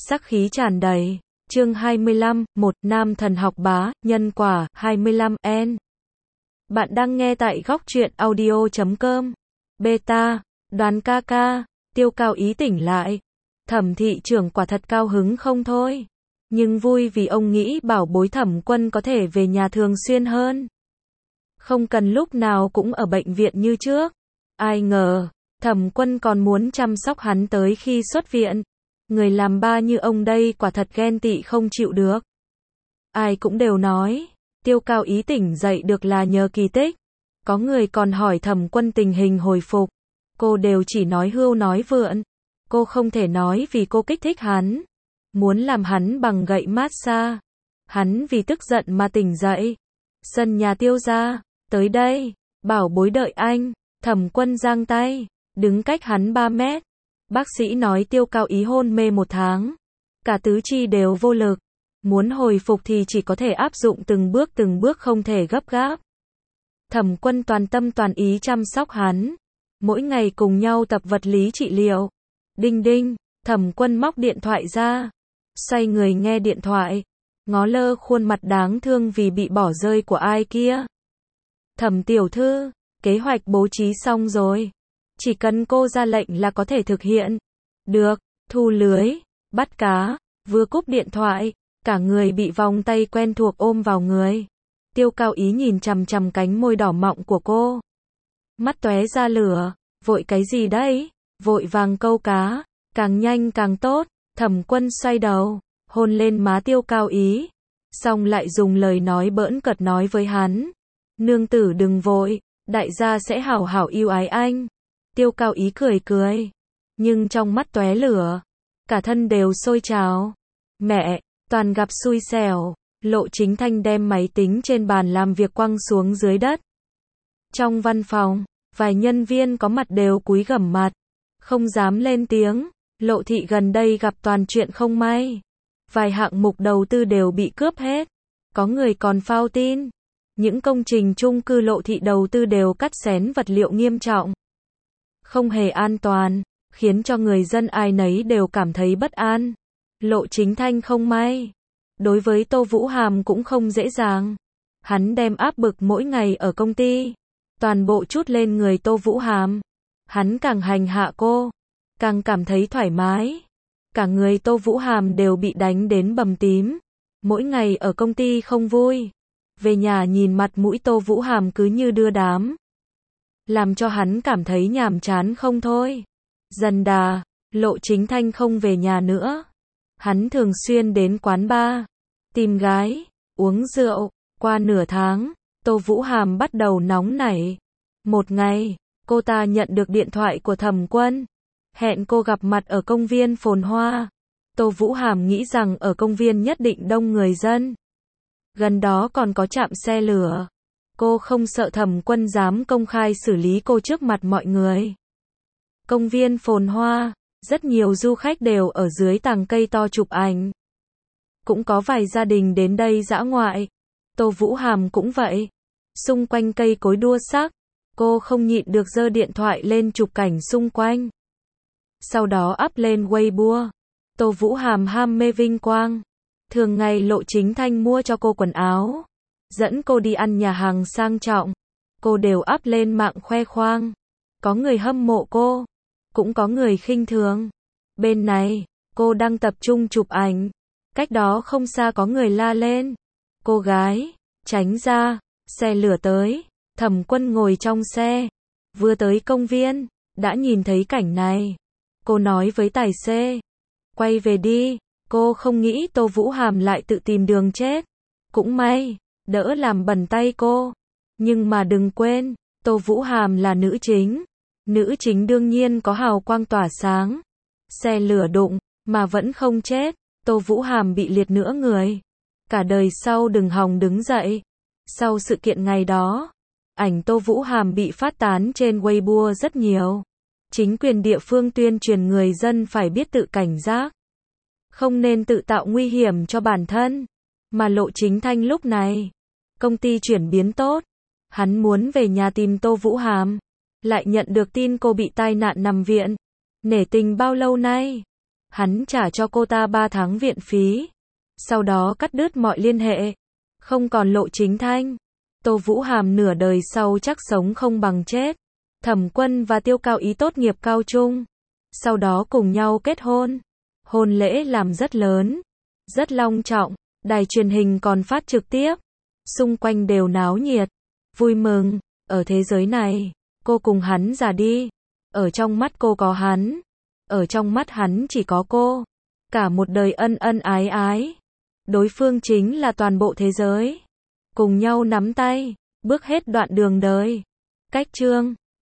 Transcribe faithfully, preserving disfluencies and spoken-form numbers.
sắc khí tràn đầy. Chương hai mươi lăm, một nam thần học bá, nhân quả, hai mươi lăm N. Bạn đang nghe tại góc truyện audio chấm com. Beta, Đoàn ca ca, Tiêu Cao Ý tỉnh lại. Thẩm thị trưởng quả thật cao hứng không thôi. Nhưng vui vì ông nghĩ bảo bối Thẩm Quân có thể về nhà thường xuyên hơn. Không cần lúc nào cũng ở bệnh viện như trước. Ai ngờ, Thẩm Quân còn muốn chăm sóc hắn tới khi xuất viện. Người làm ba như ông đây quả thật ghen tị không chịu được. Ai cũng đều nói, Tiêu Cao Ý tỉnh dậy được là nhờ kỳ tích. Có người còn hỏi Thẩm Quân tình hình hồi phục. Cô đều chỉ nói hưu nói vượn. Cô không thể nói vì cô kích thích hắn. Muốn làm hắn bằng gậy massage. Hắn vì tức giận mà tỉnh dậy. Sân nhà Tiêu gia, tới đây, bảo bối đợi anh. Thẩm Quân giang tay, đứng cách hắn ba mét. Bác sĩ nói Tiêu Cao Ý hôn mê một tháng. Cả tứ chi đều vô lực. Muốn hồi phục thì chỉ có thể áp dụng từng bước từng bước không thể gấp gáp. Thẩm Quân toàn tâm toàn ý chăm sóc hắn. Mỗi ngày cùng nhau tập vật lý trị liệu. Đinh đinh, Thẩm Quân móc điện thoại ra. Xoay người nghe điện thoại. Ngó lơ khuôn mặt đáng thương vì bị bỏ rơi của ai kia. Thẩm tiểu thư, kế hoạch bố trí xong rồi. Chỉ cần cô ra lệnh là có thể thực hiện. Được, thu lưới, bắt cá, vừa cúp điện thoại, cả người bị vòng tay quen thuộc ôm vào người. Tiêu Cao Ý nhìn chằm chằm cánh môi đỏ mọng của cô. Mắt tóe ra lửa, vội cái gì đấy? Vội vàng câu cá, càng nhanh càng tốt. Thẩm Quân xoay đầu, hôn lên má Tiêu Cao Ý. Xong lại dùng lời nói bỡn cợt nói với hắn. Nương tử đừng vội, đại gia sẽ hảo hảo yêu ái anh. Tiêu Cao Ý cười cười, nhưng trong mắt tóe lửa, cả thân đều sôi trào. Mẹ, toàn gặp xui xẻo. Lộ Chính Thanh đem máy tính trên bàn làm việc quăng xuống dưới đất. Trong văn phòng, vài nhân viên có mặt đều cúi gằm mặt, không dám lên tiếng. Lộ thị gần đây gặp toàn chuyện không may. Vài hạng mục đầu tư đều bị cướp hết. Có người còn phao tin. Những công trình chung cư Lộ thị đầu tư đều cắt xén vật liệu nghiêm trọng. Không hề an toàn, khiến cho người dân ai nấy đều cảm thấy bất an. Lộ Chính Thanh không may. Đối với Tô Vũ Hàm cũng không dễ dàng. Hắn đem áp bực mỗi ngày ở công ty. Toàn bộ trút lên người Tô Vũ Hàm. Hắn càng hành hạ cô, càng cảm thấy thoải mái. Cả người Tô Vũ Hàm đều bị đánh đến bầm tím. Mỗi ngày ở công ty không vui. Về nhà nhìn mặt mũi Tô Vũ Hàm cứ như đưa đám. Làm cho hắn cảm thấy nhàm chán không thôi. Dần đà, Lộ Chính Thanh không về nhà nữa. Hắn thường xuyên đến quán bar, tìm gái, uống rượu. Qua nửa tháng, Tô Vũ Hàm bắt đầu nóng nảy. Một ngày, cô ta nhận được điện thoại của Thẩm Quân. Hẹn cô gặp mặt ở công viên phồn hoa. Tô Vũ Hàm nghĩ rằng ở công viên nhất định đông người dân. Gần đó còn có trạm xe lửa. Cô không sợ Thẩm Quân dám công khai xử lý cô trước mặt mọi người. Công viên phồn hoa, rất nhiều du khách đều ở dưới tàng cây to chụp ảnh. Cũng có vài gia đình đến đây dã ngoại. Tô Vũ Hàm cũng vậy. Xung quanh cây cối đua sắc, cô không nhịn được giơ điện thoại lên chụp cảnh xung quanh. Sau đó up lên Weibo. Tô Vũ Hàm ham mê vinh quang. Thường ngày Lộ Chính Thanh mua cho cô quần áo, dẫn cô đi ăn nhà hàng sang trọng, cô đều up lên mạng khoe khoang. Có người hâm mộ cô, cũng có người khinh thường. Bên này, cô đang tập trung chụp ảnh. Cách đó không xa có người la lên. Cô gái, tránh ra, xe lửa tới. Thẩm Quân ngồi trong xe. Vừa tới công viên, đã nhìn thấy cảnh này. Cô nói với tài xế, quay về đi. Cô không nghĩ Tô Vũ Hàm lại tự tìm đường chết. Cũng may, đỡ làm bẩn tay cô. Nhưng mà đừng quên, Tô Vũ Hàm là nữ chính. Nữ chính đương nhiên có hào quang tỏa sáng. Xe lửa đụng, mà vẫn không chết. Tô Vũ Hàm bị liệt nửa người. Cả đời sau đừng hòng đứng dậy. Sau sự kiện ngày đó, ảnh Tô Vũ Hàm bị phát tán trên Weibo rất nhiều. Chính quyền địa phương tuyên truyền người dân phải biết tự cảnh giác. Không nên tự tạo nguy hiểm cho bản thân. Mà Lộ Chính Thanh lúc này, công ty chuyển biến tốt. Hắn muốn về nhà tìm Tô Vũ Hàm. Lại nhận được tin cô bị tai nạn nằm viện. Nể tình bao lâu nay, Hắn trả cho cô ta ba tháng viện phí. Sau đó cắt đứt mọi liên hệ. Không còn Lộ Chính Thanh. Tô Vũ Hàm nửa đời sau chắc sống không bằng chết. Thẩm Quân và Tiêu Cao Ý tốt nghiệp cao trung. Sau đó cùng nhau kết hôn. Hôn lễ làm rất lớn, rất long trọng. Đài truyền hình còn phát trực tiếp. Xung quanh đều náo nhiệt, vui mừng. Ở thế giới này, cô cùng hắn già đi. Ở trong mắt cô có hắn. Ở trong mắt hắn chỉ có cô. Cả một đời ân ân ái ái. Đối phương chính là toàn bộ thế giới. Cùng nhau nắm tay, bước hết đoạn đường đời. Cách chương